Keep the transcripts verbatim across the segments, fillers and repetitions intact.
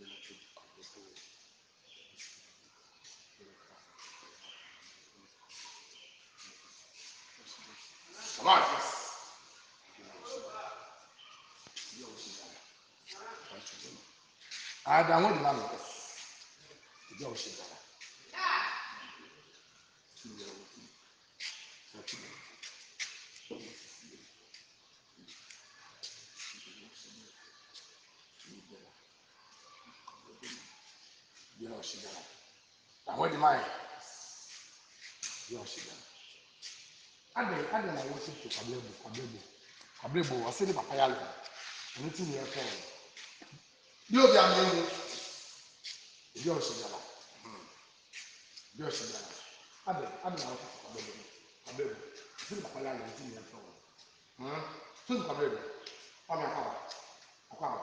Come on. I don't want to know. Yo, shit. Yo, shit. I want to mind. Yo, shit. I don't I don't want to Kablebo, Kablebo. Kablebo, I said the Papayalo. Anything here for you. Be a man. Yo, shit. Yo, shit. I don't I don't want to Kablebo. Kablebo. I said the Papayalo. Anything here for Hmm? So the Kablebo. I'm a car. A car.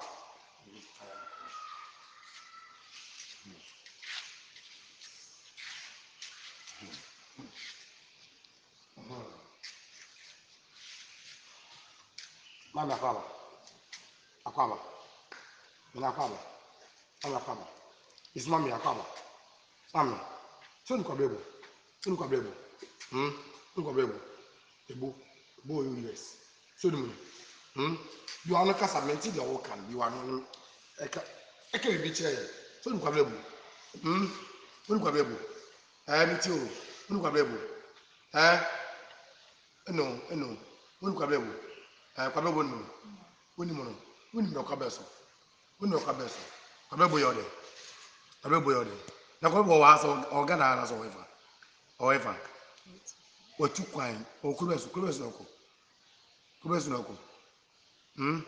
Mama Kaba. Akaba. Akaba. Akaba. It's mommy Akaba. Mommy. So the Kablebo. So the Kablebo. Hmm? So the Kablebo. Ebo. Ebo U S. So the moon. Hmm? You are not casamented the whole can. You are not. I can't be chair. So the Kablebo. Hmm? So the Kablebo. Eh, me too. So the Kablebo. Eh? No, no. So the Kablebo. Eh, Kablebo no. Woni mo no. Woni mo Kabeso. Woni mo Kabeso. Kablebo yode. Kablebo yode. Na Kablebo wa so organa na so wefa. However, what you quine or Kubes, Kubes local. Kubes local. Hmm?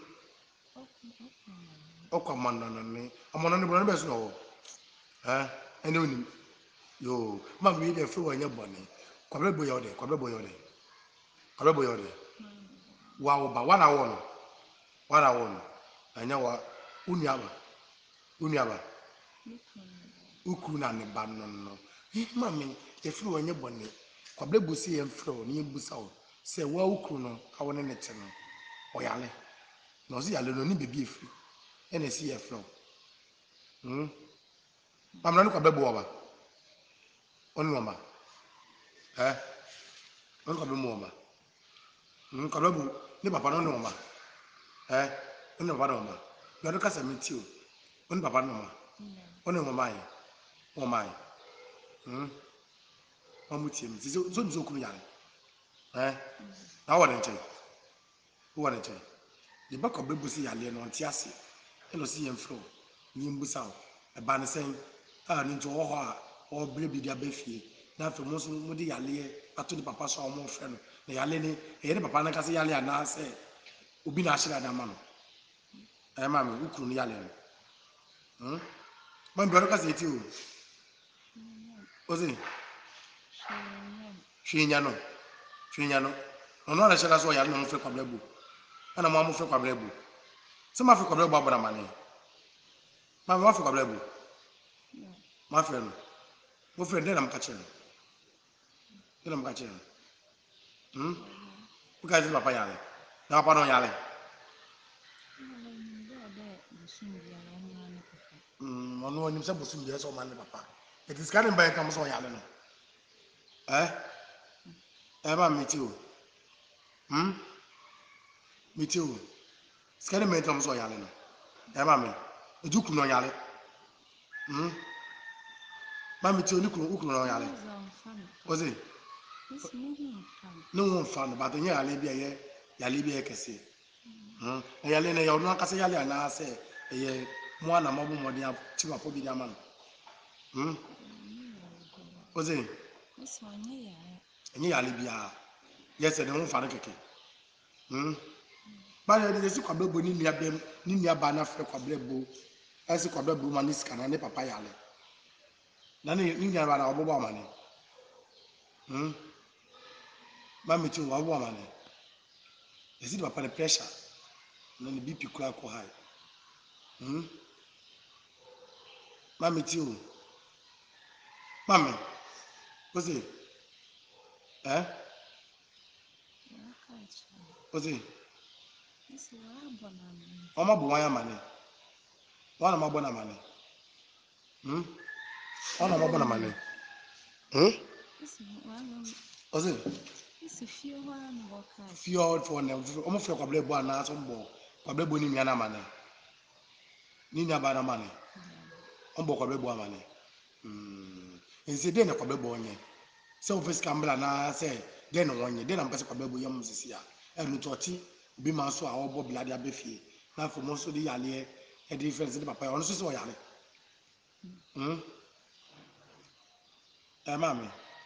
Oh, come on, me. I'm on the best no. Eh? And then you, Mammy, the fool in your bonnet. Quabrabo yode, Quabrabo yode. Quabrabo yode. Wow, but one hour. One hour. I know what Unyaba. Unyaba. Ukuna and Banon. Mammy, the fool in your bonnet. Quabrabo see and fro near Busau. Say, well, Kuno, I want an eternal. Oyale. No, see, I don't need to be free. And I see a flow. Hmm? I'm not a baby over. On Mama. Eh? On Kabu Moma. Hmm? Kabu, never Papa Noma. Eh? On the Vadoma. You are the Casa meet you. On Papa Noma. On your mind. Oh my. Hmm? One with him. So, so, so, Kuyan. Eh? Now what did you? Who are you? The back of Babusi Alien on Tiasi. And see him flow. Nimbusao. A banner saying, ah, into all or baby their baby. Now for most Mudi Yale, I told the papa saw more friend. The Yaleni, a papa Nakasi Yale and I say, Ubina Shira Damano. I am a Ukun Yalen. Hm? My brother say to you. Was it? Shinyano. Shinyano. No, no, I shall as well. I don't know for Quabebu. And a mamma for Quabebu. Some Africa Babra money. My wife for Quabebu. My friend. My friend, then I'm catching. Then I'm catching. Hmm? Who guys in Papa Yale? Now, Pano Yale. Hmm, no one himself was in the so man, Papa. It is carrying by comes on Yale. Eh? Ever meet you? Hmm? Meet you. Scanning me comes on Yale. Ever me. A duke no Yale. Hmm? Mammy, too, look on Yale. Was it? No one found about the Yale be a Yalibia Cassie. Hm? A Yalena, you're not Cassia, and I say, a one a mobile model, two of Poby Yaman. Hm? Was it? And Yalibia. Yes, I don't find a cake. Hm? But there's a couple of Ninia Bem, Ninia Banner for Quablebo, as a couple of Bumanis can and Papa Yale. None Ninia ran our money. Hm? Mammy, too, a woman. Is it upon the pressure? And then the B P crack high. Hmm? Mammy, too. Mammy, what's it? Eh? What's it? Oh, my boy, money. One of my bonnet money. Hmm? Ona mo bona mane. Hmm? Ose. Isi fie ho an bo ka. Fio for na omo fio kwable bo ana so mbo. Kwable bo ni nua na mane. Ni nua ba na mane. Ombo kwable bo amane. Hmm. Nse de na kwable bo onye. Se office kambla na se de na onye. De na mpese kwable bo yam sisi a. E no toti bi ma so a obo blade abefie. Na for mo so de yale e difference de papa. Ono so so yale. Hmm? Eh mami.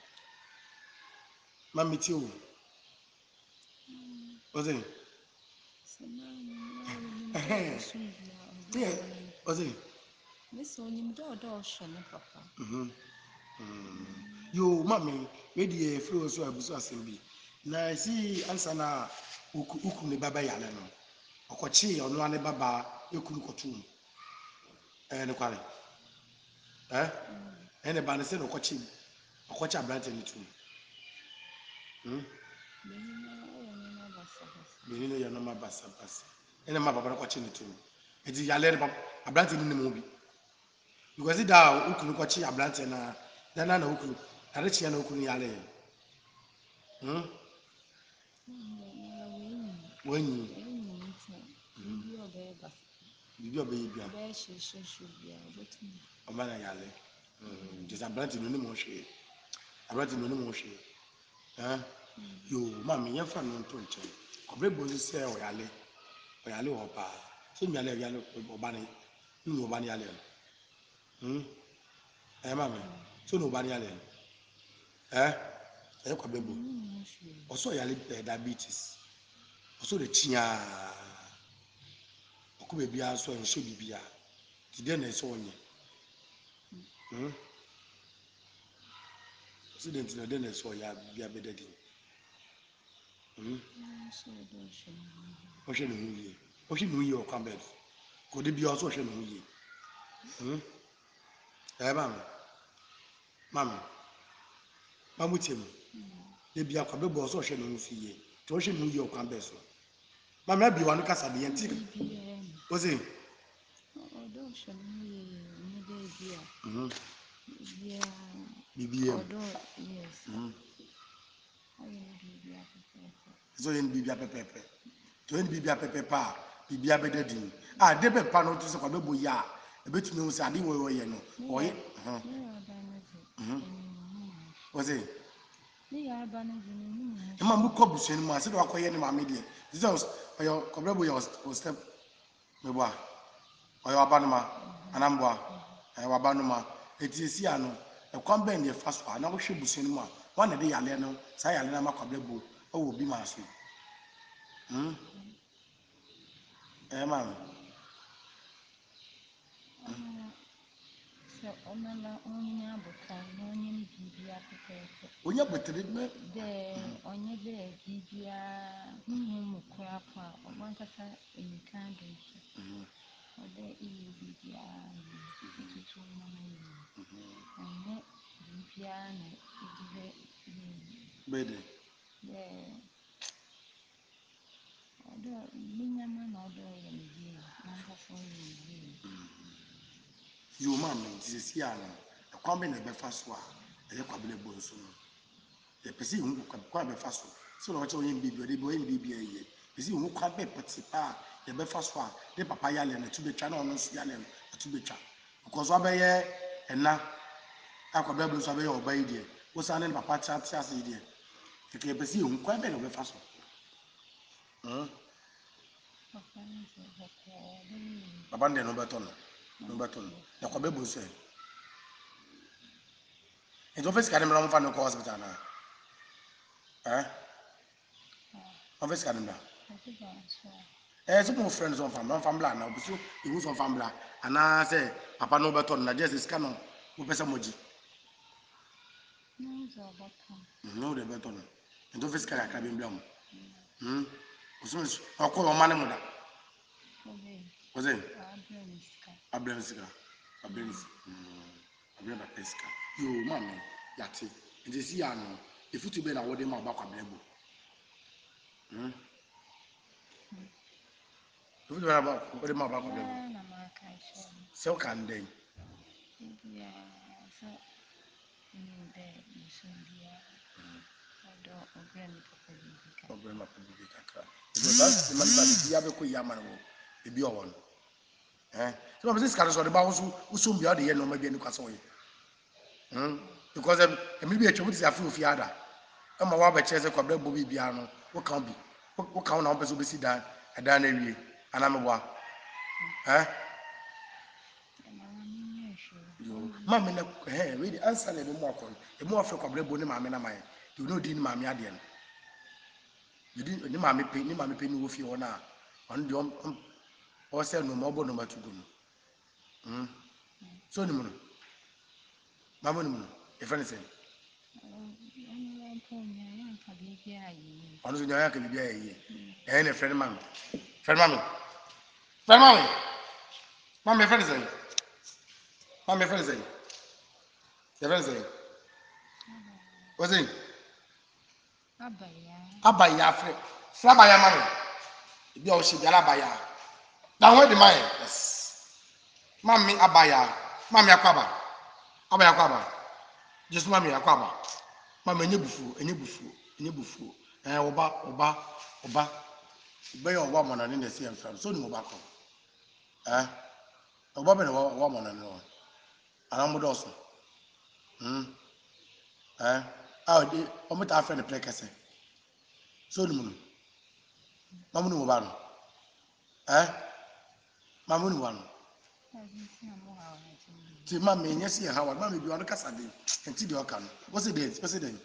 Mami ti o. Ose. Eh. Yeah. Ose. Miss Onim do do shone papa. Mhm. Mm. Yo mami, we di e free so abuso asem bi. Na si ansa na uku uku ne baba yale no. Okochi ono ane baba ekunu kotum. Eh ne kware. Eh? Eh ne ba ne se no kochi. Okochi abrante ne tum. Hmm? Beni no ya no ma basa basa. Ene ma baba kochi ne tum. Edi yale ne baba abrante ne mu bi. Because it da ukunu kochi abrante na na na ukunu. Tare chi na ukunu yale. Hmm? Wenyi. Bibi obey bas. Bibi obey bia. Be she she she bia obetum. Omana yale. Mm. Just abrante no ni mo hwe. Abrante no ni mo hwe. Eh? Yo, mami yen fa no nto nche. Kobre bozi se o yale. O yale o pa. Se mi yale yale obane. Ni obane yale. Hmm? Eh mami. So no obane yale. Eh? Eh kobre bo. Oso yale diabetes. Oso de tia. Okube bia so en so bibia. Ti de na so onye. Hmm? Accident na de na so ya bia bedadi. Hmm? Ohwe no huye. Ohwe no huye o kan bed. Ko de bia so ohwe no huye. Hmm? Eh mami. Mami. Mamu tiemu. De bia kwa bebo so ohwe no huye. To ohwe no huye o kan bed so. Mami abi wa no kasa de yanti. O se. Odo shone ye ni de bia. Mhm. Bia. Bibia. Odo yes. Mhm. Ayi ni bia pepe. So yen bibia pepepe. To yen bibia pepepa, bibia bedadi. Ah, de be pa no to se kwa bebo ya. E betumi hu se ade wo wo ye no. Oye. Mhm. Mhm. O se. Ni ya ba na jini ni mo. E ma mu ko busu ni ma se do akoye ni ma me de. Jesus oyo kwa bebo ya o step me boa. Oyo abanuma anamboa. Eh wa abanuma. Eti esi ano. E kwan ben de fa so na wo hwe busu ni ma. Wa na de yale no, sa yale na ma kwa bebo. O wo bi ma so. Hmm? Eh man. So omala onya botan onye bibia pepe. Onya botere me De onye de bibia hunu mu kura kwa obankasa enkan do so. Mhm. Ode iyi bibia itutu mama yi. Onye bibia na idibe Bede. de odo minyama na odo ye ni nankasa ye ni. You man this year no. E kwan be na be fa so a. E kwa bele bo so no. E pesi hu kwa be fa so. So na wacha onye bibi ode bi onye bibi aye. Pesi hu kwa be pati pa e be fa so a. De papa yale na tu betwa na ono so yale na tu betwa. Because wa be ye ena akwa be bo so be ye oba yi de. Wo sa na papa cha cha ase de. E ke pesi hu kwa be na be fa so. Hmm. Papa nde no beto no. No beto no. Ya kwa be bo so. Então fez cara melhor não no hospital na. Eh? Não fez cara melhor. Eh, so my friends on family, on family na, so e who's on family. Ana say papa no beto na just scan no. Wo pesa moji. No de beto no. Então fez cara ka bem blam. Hm. So o ko o mane mo da. O sei. Abrenska. Abrenska. Abrenska pesca. Yo mama, yate. Nti si ya no, efutu be na wo de ma ba kwa brebo. Hmm. Efutu be na ba wo de ma ba kwa brebo. Se o kan den. India. Odo obrani papa bibi Ọbẹ ma pẹ bibi kakra. Ebi ọsàn sisi ma nípa bibi ya bẹ kọ yìí ama ni wọ ebi ọwọ no. Ẹ sọ ma bẹ sẹ sikari sọ ọdẹ bá wọsọ wọsọ mbia ọdẹ yẹ nọọma bi ẹni kwasa wọ yẹ. Because ẹmi bi etwa mo ti sẹ afi ofi ada. Ẹ ma wọ abẹkyerẹ sẹ kwabẹ bọ bibi ano wọ kan bi wọ kan na wọ pẹ sẹ ọbẹ si dan ẹdan na ewie anam bọ a. Ẹ. Maame na ẹ wei de ansa na ebi mu akọ no emu afẹ kwabẹ bọ ne maame na ma yẹ de o ne odi ne maame adeɛ no. Yedi ne maame pe ne maame pe ni wo fie hɔ na ɔno deɛ ɔm ɔsɛ no ma ɔbɔ no ma tu gu no mm so ni mu no maame ni mu no e fa ne sɛ ɔno so nyanya ka bibia yɛ yie ɛyɛ ne fɛ ne maame fɛ ne maame fɛ ne maame maame fɛ ne sɛ maame fɛ ne sɛ yɛ fɛ ne sɛ wɔsɛ Abaya. abaya fɛ fɛ abaya maame ebi a ɔhyɛ biara abaya na ho de mayɛ yes maame abaya maame akɔ aba abaya akɔ aba jesu maame akɔ aba maame enye bufuo enye bufuo enye bufuo ɛɛ ɔba ɔba ɔba ɔbɛyɛ ɔba mɔnani na esi yɛn fɛn so ni mo ba kɔ ɛɛ ɔba bɛ na ɔba mɔnani wɔ ana mo dɔɔso hmm ɛɛ a ɔde ɔmo taa fɛ ne pɛrɛ kɛse so ni mo no maame ni mo ba no ɛɛ maame ni mo ba no. Ti maame enye si ha wa maame bi ɔno kasa de enti de ɔka no wɔsi de wɔsi de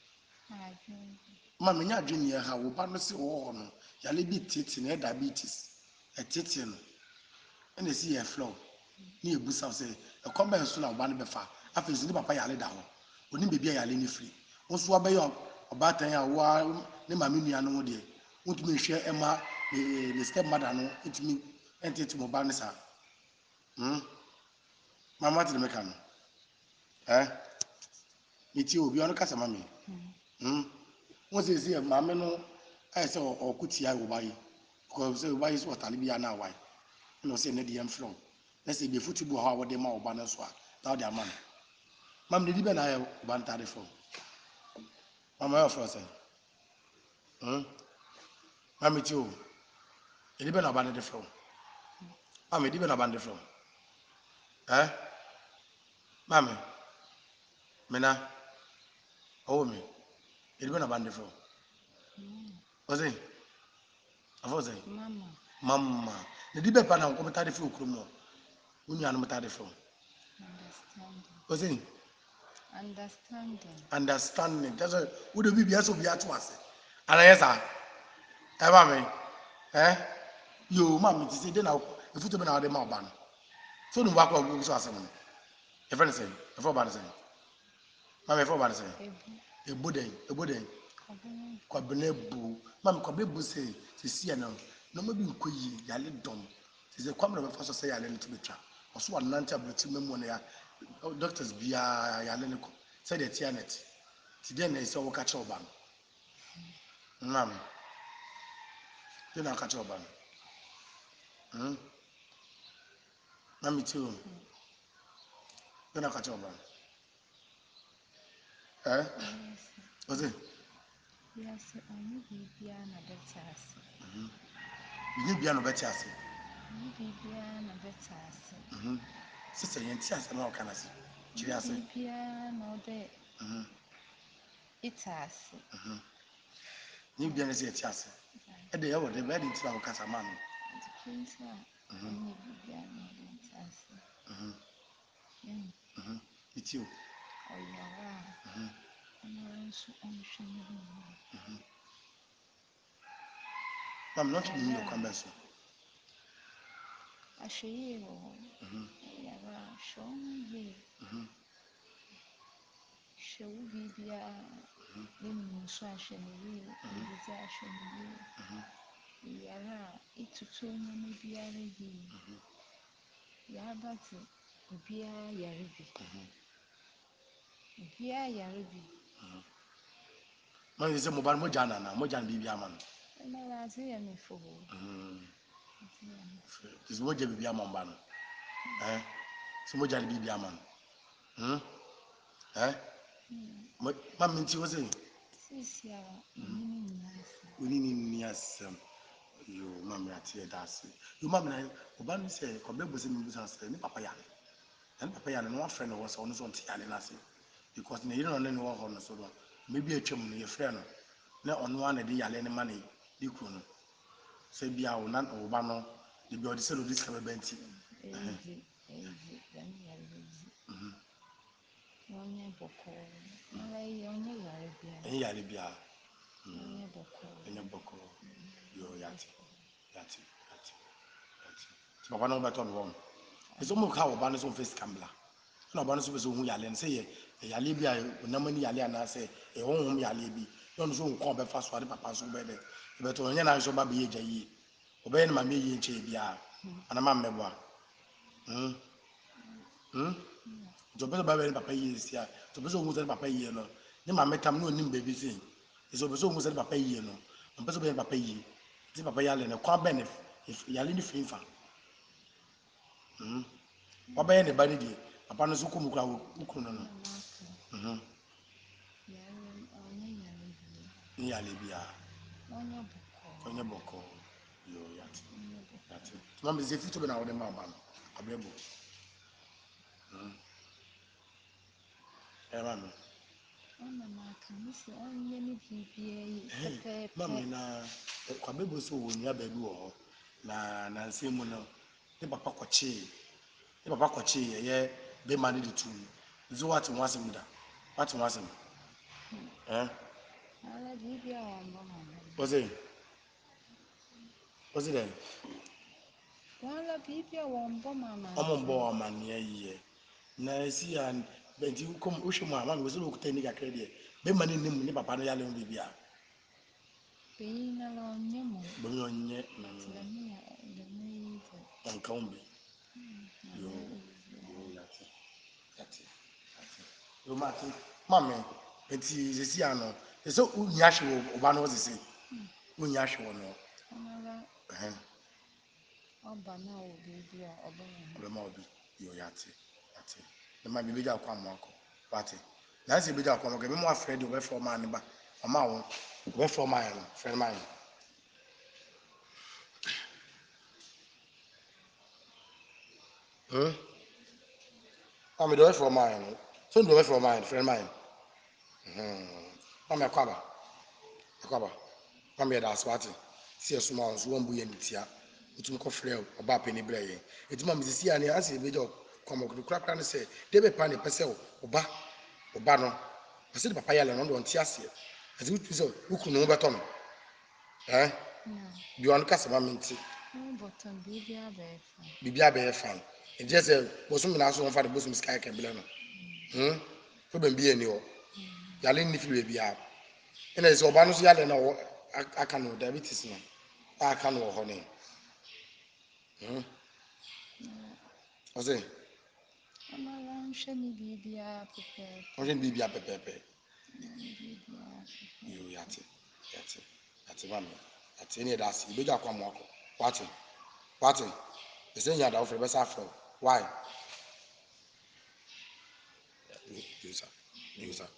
maame nya adwene yɛ ha wo ba no si wɔ hɔ no yale bi tete na diabetes ɛtete no ɛna esi yɛ flow ne ebu sa sɛ ɛkɔm bɛn so na ɔba no bɛfa afei so ne papa yale da hɔ oni beebi a yale ne firi nso abɛyɛ ɔbaatan a wa ne maame nua no ho deɛ wotumi nhwɛ ɛma ne ne step mother no etumi ɛntete mo ba ne saa hmm mama ti de meka no eh eti obi ɔno kasa mami hmm wọ́n sɛ sɛ maame no ayɛ sɛ ɔko tia ɔba yi kɔ sɛ ɔba yi sɛ ɔtale bi ana awa yi ɛna ɔsɛ ne deɛ mfrɛ na sɛ ebi futu bu hɔ a wɔde ma ɔba no so a na ɔde ama no maame de di bɛ na ayɛ ɔba no taade fam maame ayɛ ɔfrɛ sɛ hmm maame ti o edi bɛ na ɔba no de fam maame edi bɛ na ɔba no de fam eh maame mena ɔwɔ mi edi bɛ na ɔba no de fam ɔsɛ afɔ sɛ Mama. mama na di bɛ pa na nkɔmɔ taade fam okuro mu wɔn nua no mo taade fam Understanding. ɔsɛ Understanding. understanding tɛsɛ wo de bibi ɛsɛ obi ato ase ana yɛ saa ɛ maame ɛ yoo maame ti sɛ de na efutu bɛ na ɔde ma ɔba no so ne mu akɔ ɔbu so asɛm no efɛ ne sɛ efɛ ɔba ne sɛ maame efɛ ɔba ne sɛ Ebu. ebo dɛn ebo dɛn Kabene. kwabena bu maame kwabena bu sɛ sisi yɛ no na ɔmo bi nkɔ yie yale dɔm sisi kwamina bɛfa so sɛ yale no ti bɛ twa ɔso wa nante aburokyi mɛmu na ya doctors biara yale ne kɔ sɛdeɛ tia ne ti ti deɛ na ɛsɛ ɔwɔ kakyɛ ɔba no maame deɛ na akakyɛ ɔba no hmm maame ti o deɛ na akakyɛ ɔba no ɛ ɔsɛ Yes, ɔne biribiara na bɛte ase. bibi bia na ɔbɛte ase Ɔne biribiara na bɛte ase. sisɛ yɛn ti ase na ɔka na se kyerɛ ase Biribiara na ɔde ite ase. ne bia na sɛ yɛte ase ɛde yɛ wɔ de bɛyɛ de ti na ɔkasa maa no Nti kente a ɔne biribiara na ɔde ite ase. Yɛn eti o ɔyare a ɔno nso ɔnhwɛ ne ho yie. maame n'ɔtwe ne mu na kwan bɛ so Ahwɛ yie wɔ hɔ. Ɔyare a hwɛ wo ho yie. Hwɛ wo biribiara. Ne mu nso ahwɛ no yie. Ne didi ahwɛ no yie. Ɔyare a etutu nneɛma biara yie. Yɛaba te obiara yare bi. Obiara yare bi. maame sɛ mo ba no mo gya nana mo gya no biribi ama no Ɛna ade yɛ me fo o. sɛ mo gya biribi ama mo ba no ɛ sɛ mo gya no biribi ama no hmm ɛ Mammy, she was in. Sisi a ɔne ne nyinaa ase. We need near some. You, mammy, I tear that's it. You, mammy, Obama said, Quebec was in business, and Papa Yan. And Papa Yan and one friend was on his own Tianasi. Because they don't know what on so long. Maybe a chum, your friend. Not on one a day, I lend money, you couldn't. Say, be our non Obama, the body sell this kind of benty. Easy, easy, then you are easy. Onye bɔkɔɔ. Mara yi onye yare bia. And Yalibia. Onye bɔkɔɔ. And your boko. Yo, Yati, Yati, Yati, Yati. Papa no better on one. It's almost how Obama's own face cambler. No one is who Yalen say, a Yalibia, no money Yaliana say, a home Yalibi. Don't so call the first one, Papa so better. But on your so baby, Jay. Obey my me in Chabia. And a man meba. Hm? Hm? To better by Papa years here. To be so who said Papa ye no. Then my metam no nim baby thing. It's over so who said Papa ye no. And better by Papa ye. It's Papa Yalen, a quite benefit if Yalini free fan. Hm? What by anybody? Papa no so come crowd. Mhm. Yalibia. Onye bɔkɔɔ. Onye boko. Yo yati. Yati. Mama is if you to be now the mama. Abrebo. Hmm. Eh, mama. Ɔna n'aka ne sɛ ɔnyɛ ne biribiara yi pɛpɛɛpɛ. Mama na kwabebo so wo nya baabi wo hɔ. Na na nsɛm mu no. Ne papa kɔkye. Ne papa kɔkye ye be man de tu. Zo what wasem da. What wasem. Eh? Ala biribiara wɔmbɔ mama. Was it? Was it then? Wala biribiara wɔmbɔ mama. Ọmọ mbọ amani ayi. Na esi an benti kom ohwe mu a mama we so okuta ni kakra de. Be man ni mu ni papa no yale mu bia. Beyi na la ɔnyɛ mo. Bo mi onye na Dani ya dani yi dɛ. on kaumbe. Yo yo yati. Yati. Yati. Yo mati. Mama enti sesi ano. Eso unya hwe oba no sesi. Unya hwe no. Ɔnala Eh. ɔba na wɔ biribiara ɔbɛ yɛ. Obe ma obi yo yati. Yati. Ne ma bibi ja kwa mo akọ. Wati. Na se bi ja kwa mo ke bi mo afrɛ de obe fo ma ne ba. Mama wo. Obe fo ma ya no. Friend man. Hmm? Mama do for mine. So do for mine, friend mine. Hmm. Mama kwaba. Kwaba. Mama da aswati. See a small so one buye nitia. Utum ko frɛ oba pani bra ye. Eti mama sisi ani ase be jo kwama ko kura kura ne se de be pa ne pese oba oba no. Ase de papa yale no do ntia ase. Ati utu so ukunu beto no. Eh? Bi wan kasa mama nti. Bɔtɔn biribiara bɛyɛ fa. Bibia be fine. It just say bosum na so for the bosum sky can bele no. Hmm? So be bi ani o. Yale ni feel be bia. Ena say oba no so yale na wo aka no diabetes no. Aka no ho ne. Hmm? O say Ɔnala nhwɛ ne biribiara pɛpɛɛpɛ. o je bibia pepepe. Biribiara. Yo yate. Yate. Yate ba me. Yate ni da si be ja kwa mo akọ. Wate. Wate. E say nya da ofre be sa afro. Why? You sir. You sir.